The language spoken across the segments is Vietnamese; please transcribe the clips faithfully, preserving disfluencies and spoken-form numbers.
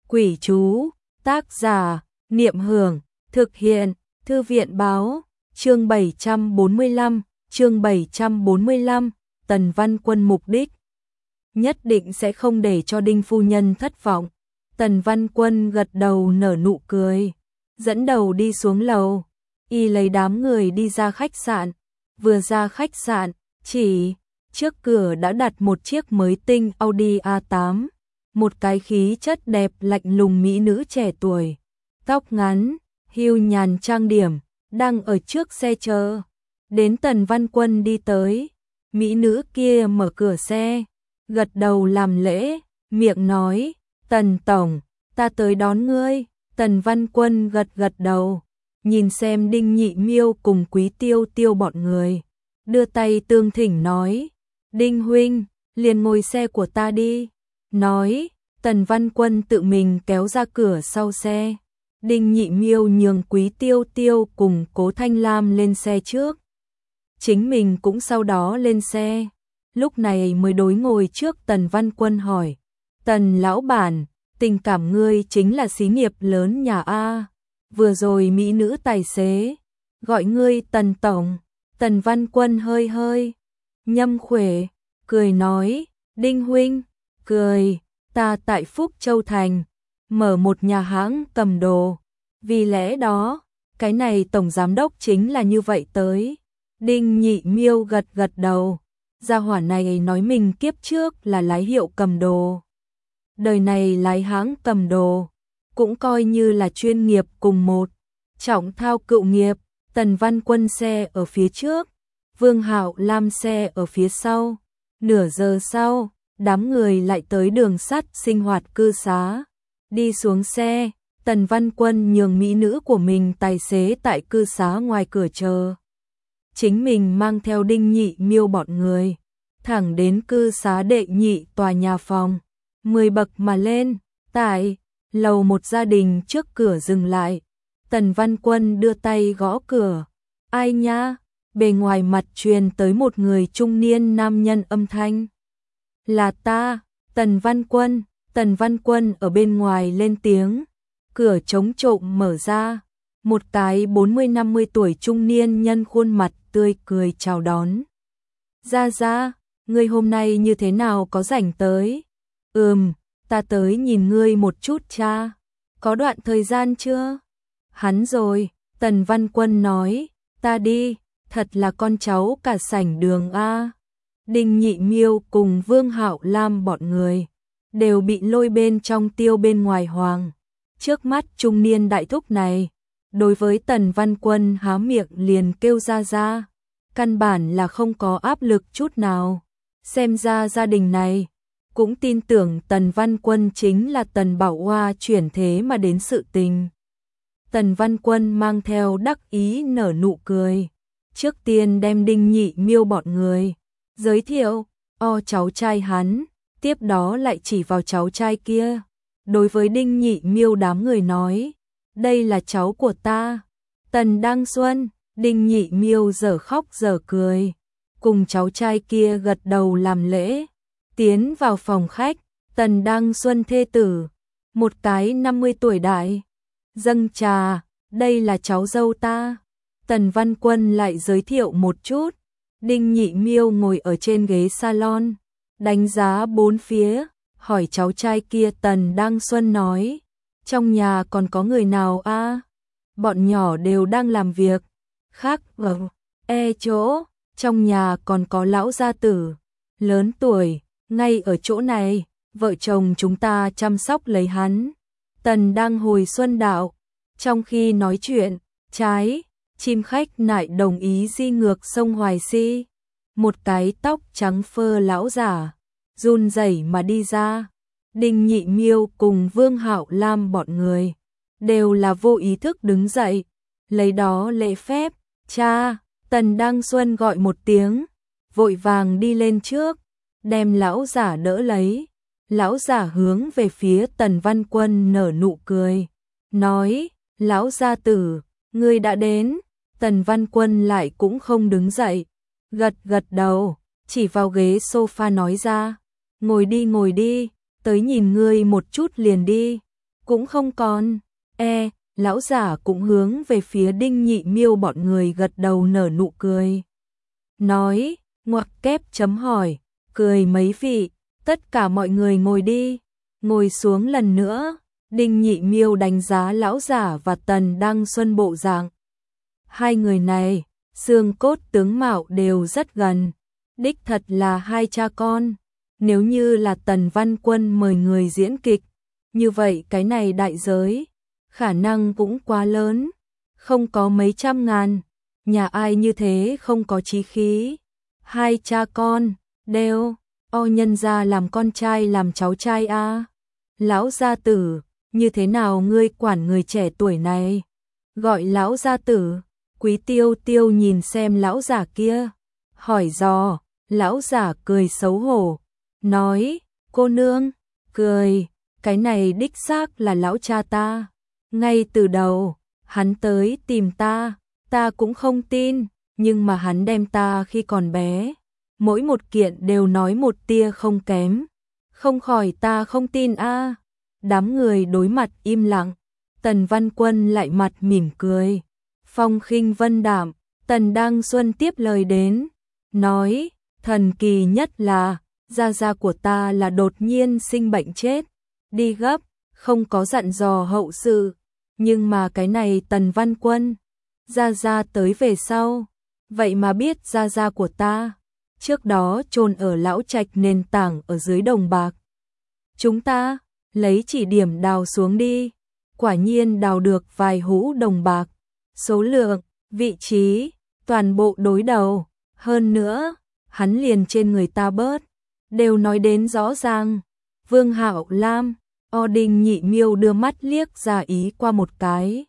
Quỷ chú, tác giả, Niệm Hưởng, thực hiện, Thư viện báo, chương bảy trăm bốn mươi lăm, chương bảy trăm bốn mươi lăm, Tần Văn Quân mục đích. Nhất định sẽ không để cho Đinh phu nhân thất vọng. Tần Văn Quân gật đầu nở nụ cười, dẫn đầu đi xuống lầu, y lấy đám người đi ra khách sạn. Vừa ra khách sạn, chỉ trước cửa đã đặt một chiếc mới tinh Audi A tám, một cái khí chất đẹp lạnh lùng mỹ nữ trẻ tuổi, tóc ngắn, hưu nhàn trang điểm, đang ở trước xe chờ. Đến Tần Văn Quân đi tới, mỹ nữ kia mở cửa xe, gật đầu làm lễ, miệng nói, Tần Tổng, ta tới đón ngươi. Tần Văn Quân gật gật đầu, nhìn xem Đinh Nhị Miêu cùng Quý Tiêu Tiêu bọn người, đưa tay tương thỉnh nói, Đinh huynh, liền ngồi xe của ta đi. Nói, Tần Văn Quân tự mình kéo ra cửa sau xe. Đinh Nhị Miêu nhường Quý Tiêu Tiêu cùng Cố Thanh Lam lên xe trước, chính mình cũng sau đó lên xe. Lúc này mới đối ngồi trước Tần Văn Quân hỏi, Tần lão bản, tình cảm ngươi chính là xí nghiệp lớn nhà A, vừa rồi mỹ nữ tài xế gọi ngươi Tần Tổng. Tần Văn Quân hơi hơi nhâm khuể, cười nói, Đinh huynh, cười, ta tại Phúc Châu Thành mở một nhà hãng cầm đồ, vì lẽ đó, cái này tổng giám đốc chính là như vậy tới. Đinh Nhị Miêu gật gật đầu, gia hỏa này nói mình kiếp trước là lái hiệu cầm đồ, đời này lái hãng cầm đồ, cũng coi như là chuyên nghiệp cùng một trọng thao cựu nghiệp. Tần Văn Quân xe ở phía trước, Vương Hạo Lam xe ở phía sau. Nửa giờ sau, đám người lại tới đường sắt sinh hoạt cư xá. Đi xuống xe, Tần Văn Quân nhường mỹ nữ của mình tài xế tại cư xá ngoài cửa chờ. Chính mình mang theo Đinh Nhị Miêu bọn người, thẳng đến cư xá đệ nhị tòa nhà phòng, mười bậc mà lên, tại lầu một gia đình trước cửa dừng lại. Tần Văn Quân đưa tay gõ cửa, ai nha? Bề ngoài mặt truyền tới một người trung niên nam nhân âm thanh. Là ta, Tần Văn Quân. Tần Văn Quân ở bên ngoài lên tiếng, cửa chống trộm mở ra, một cái bốn mươi năm mươi tuổi trung niên nhân khuôn mặt tươi cười chào đón. Ra ra, ngươi hôm nay như thế nào có rảnh tới? Ừm, ta tới nhìn ngươi một chút cha, có đoạn thời gian chưa? Hắn rồi, Tần Văn Quân nói, ta đi, thật là con cháu cả sảnh đường A. Đinh Nhị Miêu cùng Vương Hạo Lam bọn người đều bị lôi bên trong tiêu bên ngoài hoàng. Trước mắt trung niên đại thúc này, đối với Tần Văn Quân há miệng liền kêu ra ra, căn bản là không có áp lực chút nào. Xem ra gia đình này cũng tin tưởng Tần Văn Quân chính là Tần Bảo Hoa chuyển thế mà đến sự tình. Tần Văn Quân mang theo đắc ý nở nụ cười, trước tiên đem Đinh Nhị Miêu bọn người giới thiệu, o cháu trai hắn, tiếp đó lại chỉ vào cháu trai kia. Đối với Đinh Nhị Miêu đám người nói, đây là cháu của ta, Tần Đăng Xuân. Đinh Nhị Miêu dở khóc dở cười, cùng cháu trai kia gật đầu làm lễ, tiến vào phòng khách. Tần Đăng Xuân thê tử, một cái năm mươi tuổi đại, dâng trà, đây là cháu dâu ta. Tần Văn Quân lại giới thiệu một chút. Đinh Nhị Miêu ngồi ở trên ghế salon, đánh giá bốn phía, hỏi cháu trai kia. Tần Đăng Xuân nói, trong nhà còn có người nào a? À? Bọn nhỏ đều đang làm việc khác ở e chỗ, trong nhà còn có lão gia tử lớn tuổi, ngay ở chỗ này, vợ chồng chúng ta chăm sóc lấy hắn. Tần đang hồi xuân đạo, trong khi nói chuyện, trái chim khách nại đồng ý di ngược sông Hoài Si, một cái tóc trắng phơ lão giả run rẩy mà đi ra. Đinh Nhị Miêu cùng Vương Hạo Lam bọn người đều là vô ý thức đứng dậy, lấy đó lễ phép. Cha, Tần Đăng Xuân gọi một tiếng, vội vàng đi lên trước, đem lão giả đỡ lấy. Lão giả hướng về phía Tần Văn Quân nở nụ cười, nói, lão gia tử, ngươi đã đến. Tần Văn Quân lại cũng không đứng dậy, gật gật đầu, chỉ vào ghế sofa nói ra, ngồi đi ngồi đi, tới nhìn ngươi một chút liền đi. cũng không còn. E, lão giả cũng hướng về phía Đinh Nhị Miêu bọn người gật đầu nở nụ cười. Nói, ngoặc kép chấm hỏi, cười mấy vị, tất cả mọi người ngồi đi. Ngồi xuống lần nữa, Đinh Nhị Miêu đánh giá lão giả và Tần Đăng Xuân bộ dạng. Hai người này, xương cốt tướng mạo đều rất gần, đích thật là hai cha con. Nếu như là Tần Văn Quân mời người diễn kịch, như vậy cái này đại giới, khả năng cũng quá lớn, không có mấy trăm ngàn, nhà ai như thế không có chí khí. Hai cha con, đều, o nhân gia làm con trai làm cháu trai a à. Lão gia tử, như thế nào ngươi quản người trẻ tuổi này? Gọi lão gia tử. Quý Tiêu Tiêu nhìn xem lão giả kia, hỏi dò, lão giả cười xấu hổ, nói, cô nương, cười, cái này đích xác là lão cha ta. Ngay từ đầu, hắn tới tìm ta, ta cũng không tin, nhưng mà hắn đem ta khi còn bé, mỗi một kiện đều nói một tia không kém, không khỏi ta không tin a. À. Đám người đối mặt im lặng, Tần Văn Quân lại mặt mỉm cười. Phong khinh vân đạm, Tần Đăng Xuân tiếp lời đến, nói, thần kỳ nhất là, gia gia của ta là đột nhiên sinh bệnh chết, đi gấp, không có dặn dò hậu sự, nhưng mà cái này Tần Văn Quân, gia gia tới về sau, vậy mà biết gia gia của ta, trước đó chôn ở lão trạch nền tảng ở dưới đồng bạc. Chúng ta, lấy chỉ điểm đào xuống đi, quả nhiên đào được vài hũ đồng bạc. Số lượng, vị trí, toàn bộ đối đầu, hơn nữa, hắn liền trên người ta bớt, đều nói đến rõ ràng. Vương Hạo Lam, o Đinh Nhị Miêu đưa mắt liếc ra ý qua một cái.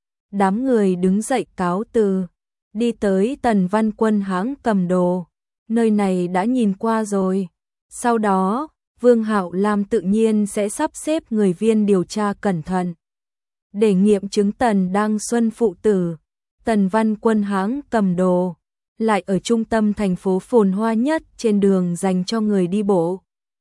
Đám người đứng dậy cáo từ, đi tới Tần Văn Quân hãng cầm đồ, nơi này đã nhìn qua rồi. Sau đó, Vương Hạo Lam tự nhiên sẽ sắp xếp người viên điều tra cẩn thận. Để nghiệm chứng Tần Đăng Xuân phụ tử, Tần Văn Quân hãng cầm đồ, lại ở trung tâm thành phố phồn hoa nhất trên đường dành cho người đi bộ.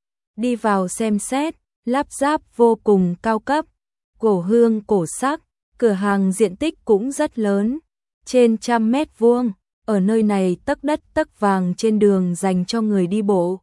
Đi vào xem xét, lắp ráp vô cùng cao cấp, cổ hương cổ sắc, cửa hàng diện tích cũng rất lớn, trên trăm mét vuông, ở nơi này tấc đất tấc vàng trên đường dành cho người đi bộ.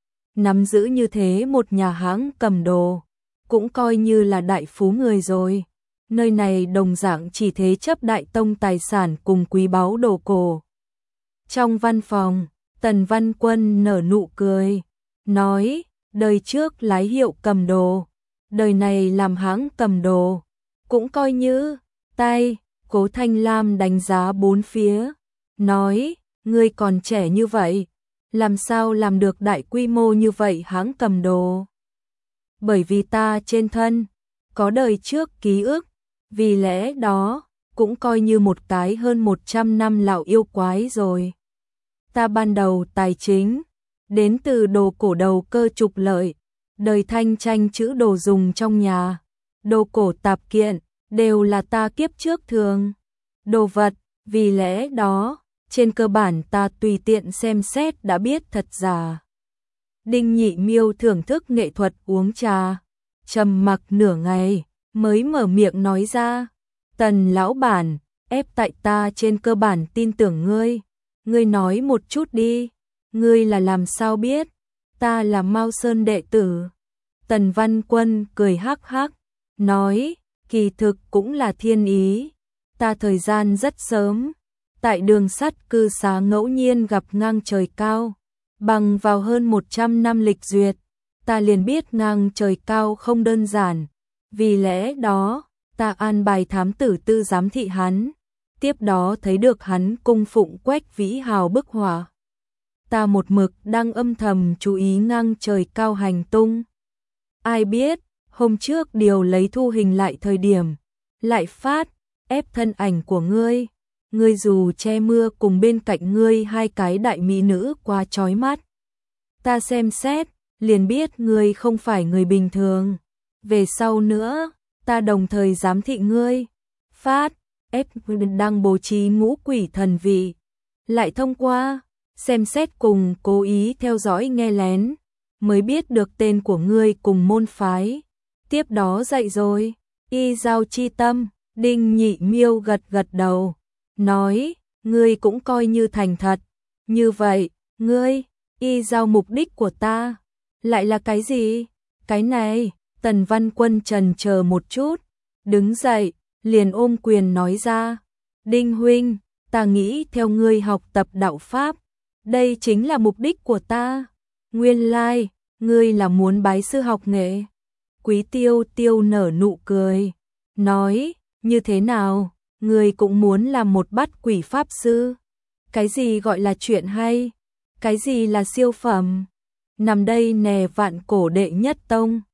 Nắm giữ như thế một nhà hãng cầm đồ, cũng coi như là đại phú người rồi. Nơi này đồng dạng chỉ thế chấp đại tông tài sản cùng quý báu đồ cổ. Trong văn phòng, Tần Văn Quân nở nụ cười, nói, đời trước lái hiệu cầm đồ, đời này làm hãng cầm đồ, cũng coi như, tay, Cố Thanh Lam đánh giá bốn phía, nói, ngươi còn trẻ như vậy, làm sao làm được đại quy mô như vậy hãng cầm đồ? Bởi vì ta trên thân, có đời trước ký ức, vì lẽ đó, cũng coi như một cái hơn một trăm năm lão yêu quái rồi. Ta ban đầu tài chính, đến từ đồ cổ đầu cơ trục lợi, đời thanh tranh chữ đồ dùng trong nhà, đồ cổ tạp kiện, đều là ta kiếp trước thường. Đồ vật, vì lẽ đó, trên cơ bản ta tùy tiện xem xét đã biết thật giả. Đinh Nhị Miêu thưởng thức nghệ thuật uống trà, trầm mặc nửa ngày, mới mở miệng nói ra, Tần lão bản, ép tại ta trên cơ bản tin tưởng ngươi, ngươi nói một chút đi, ngươi là làm sao biết, ta là Mao Sơn đệ tử. Tần Văn Quân cười hắc hắc, nói, kỳ thực cũng là thiên ý, ta thời gian rất sớm, tại đường sắt cư xá ngẫu nhiên gặp ngang trời cao, bằng vào hơn một trăm năm lịch duyệt, ta liền biết ngang trời cao không đơn giản, vì lẽ đó, ta an bài thám tử tư giám thị hắn, tiếp đó thấy được hắn cung phụng Quách Vĩ Hào bức họa. Ta một mực đang âm thầm chú ý ngang trời cao hành tung. Ai biết, hôm trước điều lấy thu hình lại thời điểm, lại phát, ép thân ảnh của ngươi, ngươi dù che mưa cùng bên cạnh ngươi hai cái đại mỹ nữ quá chói mắt. Ta xem xét, liền biết ngươi không phải người bình thường. Về sau nữa, ta đồng thời giám thị ngươi, phát, ép đang bố trí ngũ quỷ thần vị, lại thông qua, xem xét cùng cố ý theo dõi nghe lén, mới biết được tên của ngươi cùng môn phái, tiếp đó dạy rồi, Y giao chi tâm, Đinh Nhị Miêu gật gật đầu, nói, ngươi cũng coi như thành thật. Như vậy, ngươi, Y giao mục đích của ta, lại là cái gì? Cái này, Tần Văn Quân trần chờ một chút, đứng dậy, liền ôm quyền nói ra. Đinh huynh, ta nghĩ theo ngươi học tập đạo Pháp, đây chính là mục đích của ta. Nguyên lai, like, ngươi là muốn bái sư học nghệ. Quý Tiêu Tiêu nở nụ cười, nói, như thế nào, ngươi cũng muốn làm một bát quỷ Pháp sư. Cái gì gọi là chuyện hay? Cái gì là siêu phẩm? Nằm đây nè vạn cổ đệ nhất tông.